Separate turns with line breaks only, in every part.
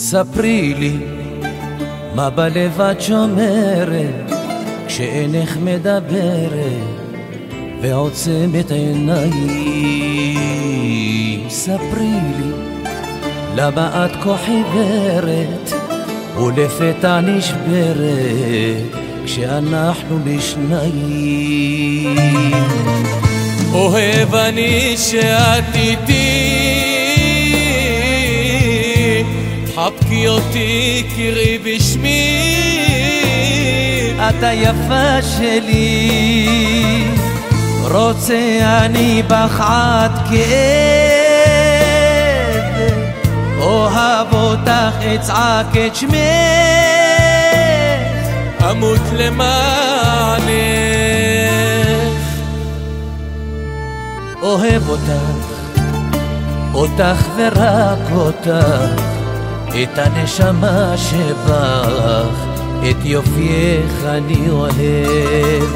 ספרי לי מה בלב את שומרת כשאינך מדברת ועוצמת עיניים. ספרי לי למה את כה חיוורת ולפתע נשברת כשאנחנו בשניים.
אוהב אני שאת איתי, חבקי אותי קראי בשמי,
את היפה שלי, רוצה אני בך עד כאב, אוהב אותך אצעק את שמך,
אמות למענך.
אוהב אותך, אותך ורק אותך, את הנשמה שבך, את יופייך אני אוהב.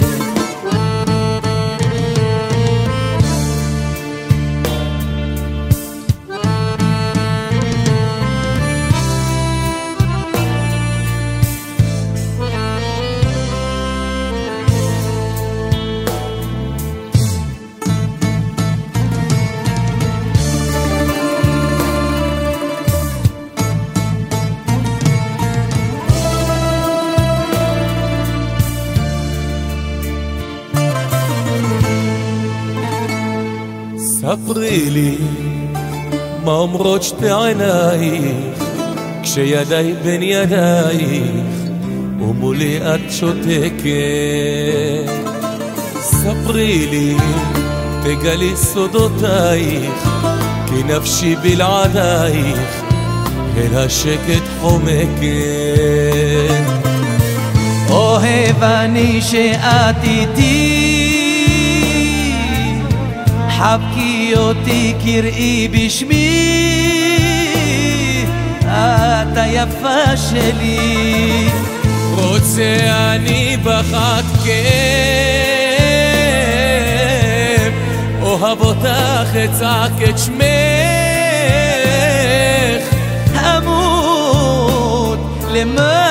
ספרי לי מה אומרות שתי עינייך כשידיי בין ידייך ומולי את שותקת. ספרי לי, תגלי סודותייך כי נפשי בלעדייך אל השקט חומקת.
אוהב אני שאת איתי, חבקי אותי קראי בשמי, את היפה שלי,
רוצה אני בך עד כאב, אוהב אותך אצעק את שמך,
אמות למענך.